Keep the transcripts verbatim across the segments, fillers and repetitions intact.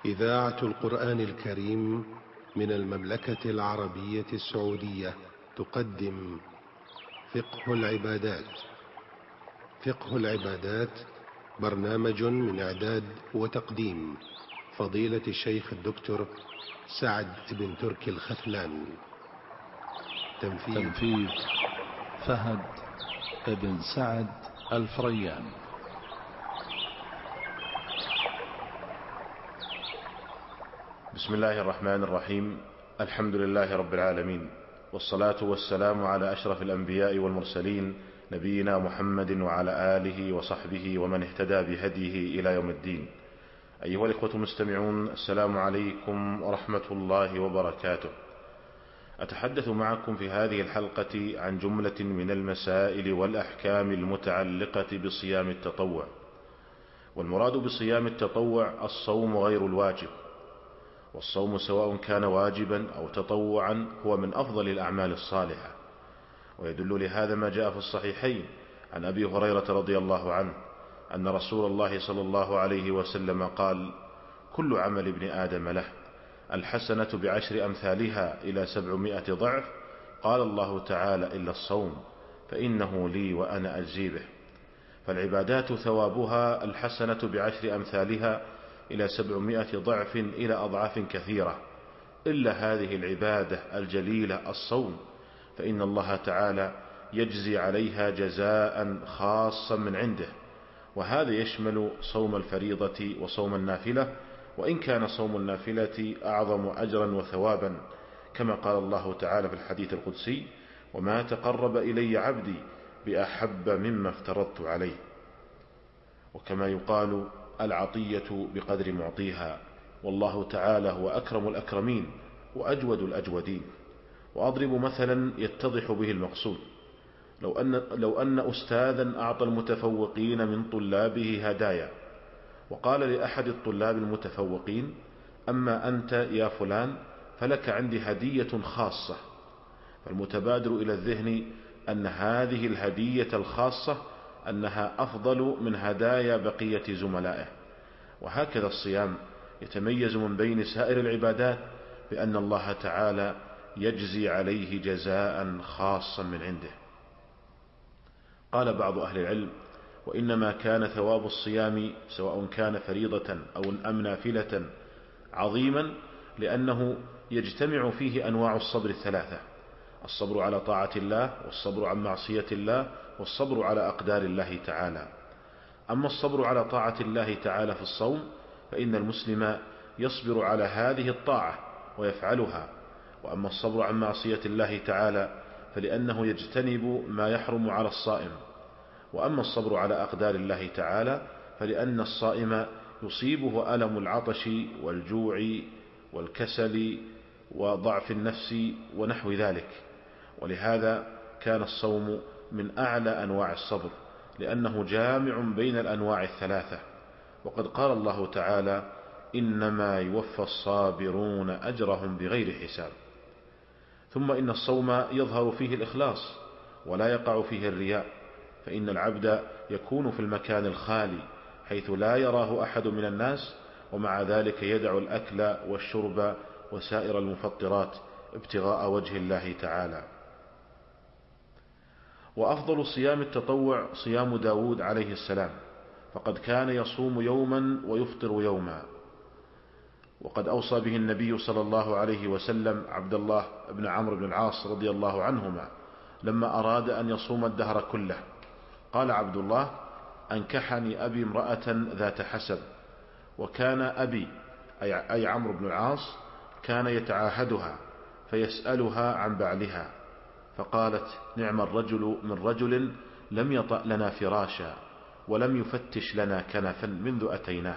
إذاعة القرآن الكريم من المملكة العربية السعودية تقدم فقه العبادات. فقه العبادات برنامج من إعداد وتقديم فضيلة الشيخ الدكتور سعد بن تركي الخثلان. تنفيذ, تنفيذ فهد بن سعد الفريان. بسم الله الرحمن الرحيم. الحمد لله رب العالمين، والصلاة والسلام على أشرف الأنبياء والمرسلين، نبينا محمد وعلى آله وصحبه ومن اهتدى بهديه إلى يوم الدين. أيها الإخوة المستمعون، السلام عليكم ورحمة الله وبركاته. أتحدث معكم في هذه الحلقة عن جملة من المسائل والأحكام المتعلقة بصيام التطوع. والمراد بصيام التطوع الصوم غير الواجب، والصوم سواء كان واجبا أو تطوعا هو من أفضل الأعمال الصالحة. ويدل لهذا ما جاء في الصحيحين عن أبي هريرة رضي الله عنه أن رسول الله صلى الله عليه وسلم قال: كل عمل ابن آدم له، الحسنة بعشر أمثالها إلى سبعمائة ضعف. قال الله تعالى: إلا الصوم فإنه لي وأنا أجزي به. فالعبادات ثوابها الحسنة بعشر أمثالها إلى سبعمائة ضعف إلى أضعاف كثيرة، إلا هذه العبادة الجليلة الصوم، فإن الله تعالى يجزي عليها جزاء خاصا من عنده، وهذا يشمل صوم الفريضة وصوم النافلة، وإن كان صوم النافلة أعظم أجرا وثوابا، كما قال الله تعالى في الحديث القدسي: وما تقرب إلي عبدي بأحب مما افترضت عليه. وكما يقال: العطية بقدر معطيها، والله تعالى هو أكرم الأكرمين وأجود الأجودين. وأضرب مثلا يتضح به المقصود: لو أن, لو أن أستاذا أعطى المتفوقين من طلابه هدايا، وقال لأحد الطلاب المتفوقين: أما أنت يا فلان فلك عندي هدية خاصة. فالمتبادر إلى الذهن أن هذه الهدية الخاصة أنها أفضل من هدايا بقية زملائه. وهكذا الصيام يتميز من بين سائر العبادات بأن الله تعالى يجزي عليه جزاء خاصا من عنده. قال بعض أهل العلم: وإنما كان ثواب الصيام سواء كان فريضة أو أم نافلة عظيما لأنه يجتمع فيه أنواع الصبر الثلاثة: الصبر على طاعة الله، والصبر عن معصية الله، والصبر على أقدار الله تعالى. أما الصبر على طاعة الله تعالى في الصوم فإن المسلم يصبر على هذه الطاعة ويفعلها، وأما الصبر عن معصية الله تعالى فلأنه يجتنب ما يحرم على الصائم، وأما الصبر على أقدار الله تعالى فلأن الصائم يصيبه ألم العطش والجوع والكسل وضعف النفس ونحو ذلك. ولهذا كان الصوم من أعلى أنواع الصبر، لأنه جامع بين الأنواع الثلاثة. وقد قال الله تعالى: إنما يوفى الصابرون أجرهم بغير حساب. ثم إن الصوم يظهر فيه الإخلاص ولا يقع فيه الرياء، فإن العبد يكون في المكان الخالي حيث لا يراه أحد من الناس، ومع ذلك يدع الأكل والشرب وسائر المفطرات ابتغاء وجه الله تعالى. وأفضل صيام التطوع صيام داود عليه السلام، فقد كان يصوم يوما ويفطر يوما. وقد أوصى به النبي صلى الله عليه وسلم عبد الله بن عمرو بن العاص رضي الله عنهما لما أراد أن يصوم الدهر كله. قال عبد الله: أنكحني أبي امرأة ذات حسب، وكان أبي أي عمرو بن العاص كان يتعاهدها فيسألها عن بعلها، فقالت: نعم الرجل من رجل لم يطأ لنا فراشا ولم يفتش لنا كنفا منذ أتيناه.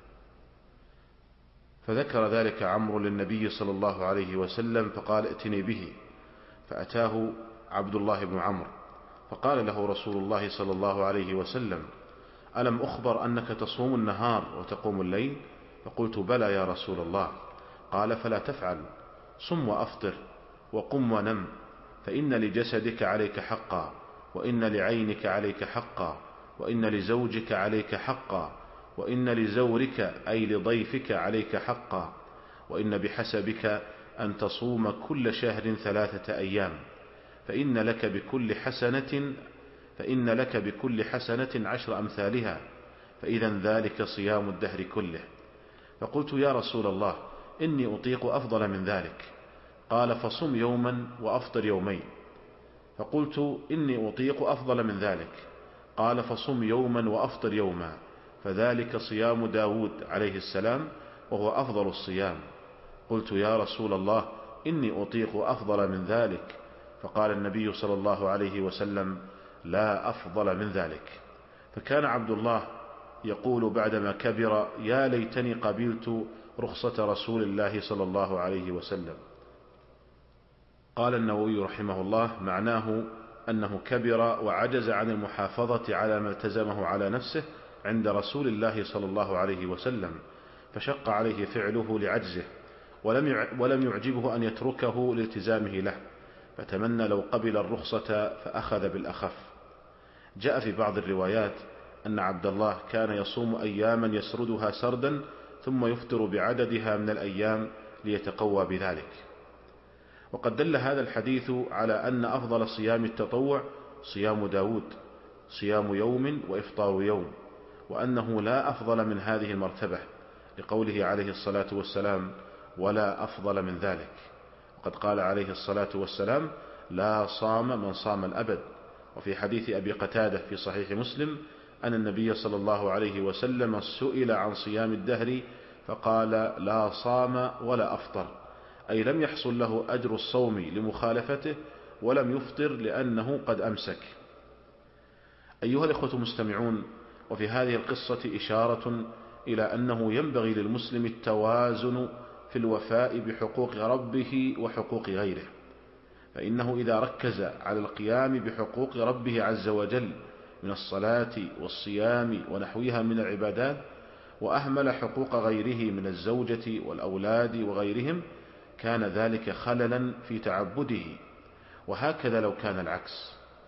فذكر ذلك عمرو للنبي صلى الله عليه وسلم فقال: ائتني به. فأتاه عبد الله بن عمرو فقال له رسول الله صلى الله عليه وسلم: ألم أخبر أنك تصوم النهار وتقوم الليل؟ فقلت: بلى يا رسول الله. قال: فلا تفعل، صم وأفطر وقم ونم، فإن لجسدك عليك حقا، وإن لعينك عليك حقا، وإن لزوجك عليك حقا، وإن لزورك أي لضيفك عليك حقا، وإن بحسبك أن تصوم كل شهر ثلاثة أيام، فإن لك بكل حسنة فإن لك بكل حسنة عشر أمثالها، فإذا ذلك صيام الدهر كله. فقلت يا رسول الله إني أطيق أفضل من ذلك. قال فصم يوما وأفطر يومين. فقلت إني أطيق أفضل من ذلك. قال فصم يوما وأفطر يوما، فذلك صيام داود عليه السلام وهو أفضل الصيام. قلت يا رسول الله إني أطيق أفضل من ذلك. فقال النبي صلى الله عليه وسلم لا أفضل من ذلك. فكان عبد الله يقول بعدما كبر يا ليتني قبلت رخصة رسول الله صلى الله عليه وسلم. قال النووي رحمه الله معناه أنه كبر وعجز عن المحافظة على ما التزمه على نفسه عند رسول الله صلى الله عليه وسلم، فشق عليه فعله لعجزه، ولم يعجبه أن يتركه لالتزامه له، فتمنى لو قبل الرخصة فأخذ بالأخف. جاء في بعض الروايات أن عبد الله كان يصوم أياما يسردها سردا ثم يفطر بعددها من الأيام ليتقوى بذلك. وقد دل هذا الحديث على أن أفضل صيام التطوع صيام داود، صيام يوم وإفطار يوم، وأنه لا أفضل من هذه المرتبة، لقوله عليه الصلاة والسلام ولا أفضل من ذلك. وقد قال عليه الصلاة والسلام لا صام من صام الأبد. وفي حديث أبي قتادة في صحيح مسلم أن النبي صلى الله عليه وسلم سئل عن صيام الدهر فقال لا صام ولا أفطر، أي لم يحصل له أجر الصوم لمخالفته، ولم يفطر لأنه قد أمسك. أيها الإخوة المستمعون، وفي هذه القصة إشارة إلى أنه ينبغي للمسلم التوازن في الوفاء بحقوق ربه وحقوق غيره، فإنه إذا ركز على القيام بحقوق ربه عز وجل من الصلاة والصيام ونحوها من العبادات، وأهمل حقوق غيره من الزوجة والأولاد وغيرهم، كان ذلك خللا في تعبده، وهكذا لو كان العكس.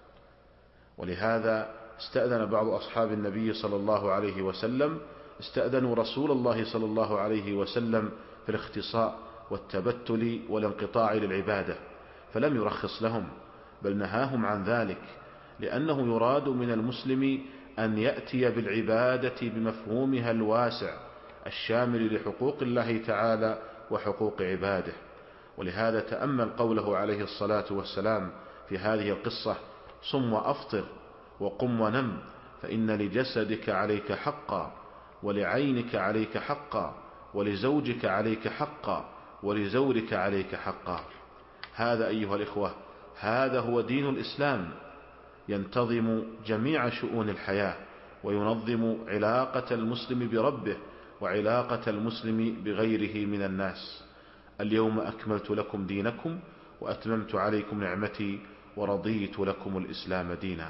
ولهذا استأذن بعض أصحاب النبي صلى الله عليه وسلم استأذنوا رسول الله صلى الله عليه وسلم في الاختصاء والتبتل والانقطاع للعبادة، فلم يرخص لهم، بل نهاهم عن ذلك، لأنه يراد من المسلم أن يأتي بالعبادة بمفهومها الواسع الشامل لحقوق الله تعالى وحقوق عباده. ولهذا تأمل قوله عليه الصلاة والسلام في هذه القصة صم وأفطر وقم ونم، فإن لجسدك عليك حقا، ولعينك عليك حقا، ولزوجك عليك حقا، ولزورك عليك حقا. هذا أيها الإخوة هذا هو دين الإسلام، ينتظم جميع شؤون الحياة، وينظم علاقة المسلم بربه وعلاقة المسلم بغيره من الناس. اليوم أكملت لكم دينكم وأتممت عليكم نعمتي ورضيت لكم الإسلام دينا.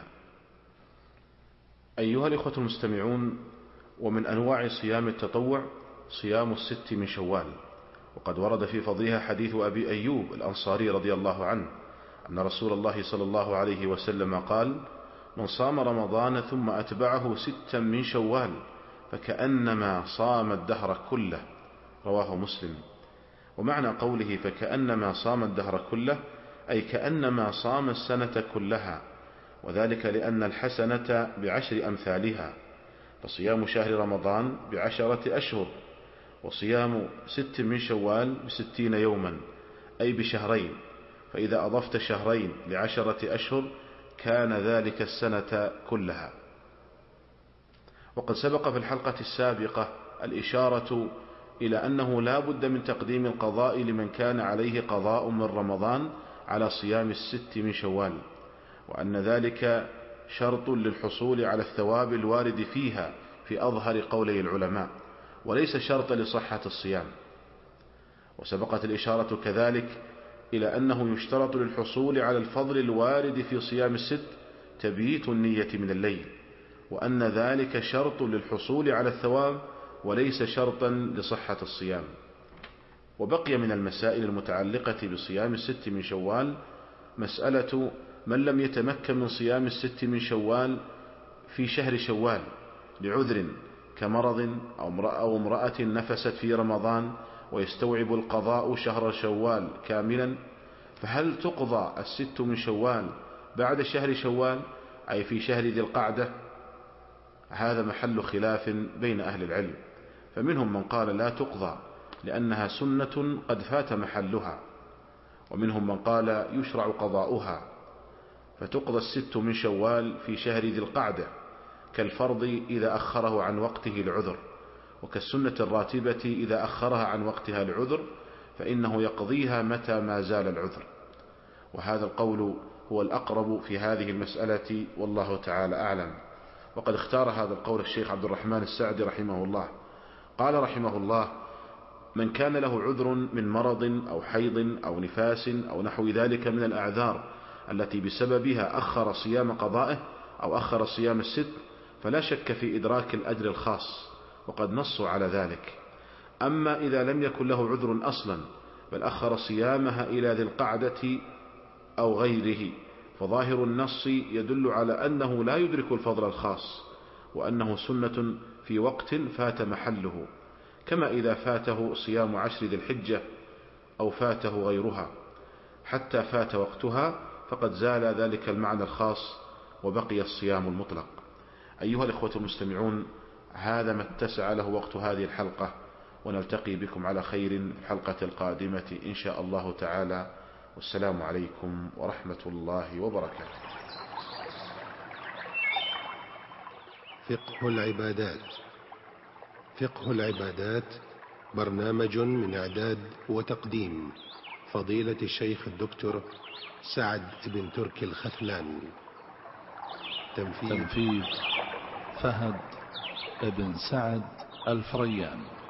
أيها الإخوة المستمعون، ومن أنواع صيام التطوع صيام الست من شوال. وقد ورد في فضلها حديث أبي أيوب الأنصاري رضي الله عنه أن رسول الله صلى الله عليه وسلم قال من صام رمضان ثم أتبعه ستا من شوال فكأنما صام الدهر كله، رواه مسلم. ومعنى قوله فكأنما صام الدهر كله أي كأنما صام السنة كلها، وذلك لأن الحسنة بعشر أمثالها، فصيام شهر رمضان بعشرة أشهر، وصيام ست من شوال بستين يوما أي بشهرين، فإذا أضفت شهرين لعشرة أشهر كان ذلك السنة كلها. وقد سبق في الحلقة السابقة الإشارة إلى أنه لا بد من تقديم القضاء لمن كان عليه قضاء من رمضان على صيام الست من شوال، وأن ذلك شرط للحصول على الثواب الوارد فيها في أظهر قولي العلماء، وليس شرط لصحة الصيام. وسبقت الإشارة كذلك إلى أنه يشترط للحصول على الفضل الوارد في صيام الست تبييت النية من الليل، وأن ذلك شرط للحصول على الثواب وليس شرطا لصحة الصيام. وبقي من المسائل المتعلقة بصيام الست من شوال مسألة من لم يتمكن من صيام الست من شوال في شهر شوال لعذر كمرض أو امرأة نفست في رمضان ويستوعب القضاء شهر شوال كاملا، فهل تقضى الست من شوال بعد شهر شوال أي في شهر ذي القعدة؟ هذا محل خلاف بين أهل العلم، فمنهم من قال لا تقضى لأنها سنة قد فات محلها، ومنهم من قال يشرع قضاؤها، فتقضى الست من شوال في شهر ذي القعدة كالفرض إذا أخره عن وقته العذر، وكالسنة الراتبة إذا أخرها عن وقتها العذر فإنه يقضيها متى ما زال العذر. وهذا القول هو الأقرب في هذه المسألة والله تعالى أعلم. وقد اختار هذا القول الشيخ عبد الرحمن السعدي رحمه الله، قال رحمه الله: من كان له عذر من مرض أو حيض أو نفاس أو نحو ذلك من الأعذار التي بسببها أخر صيام قضائه أو أخر صيام الست فلا شك في إدراك الأجر الخاص، وقد نصوا على ذلك. أما إذا لم يكن له عذر أصلا بل أخر صيامها إلى ذي القعدة أو غيره، فظاهر النص يدل على أنه لا يدرك الفضل الخاص، وأنه سنة في وقت فات محله، كما إذا فاته صيام عشر ذي الحجة أو فاته غيرها حتى فات وقتها فقد زال ذلك المعنى الخاص وبقي الصيام المطلق. أيها الإخوة المستمعون، هذا ما اتسع له وقت هذه الحلقة، ونلتقي بكم على خير في الحلقة القادمة إن شاء الله تعالى، والسلام عليكم ورحمة الله وبركاته. فقه العبادات. فقه العبادات برنامج من إعداد وتقديم فضيلة الشيخ الدكتور سعد بن تركي الخثلان. تنفيذ فهد بن سعد الفريان.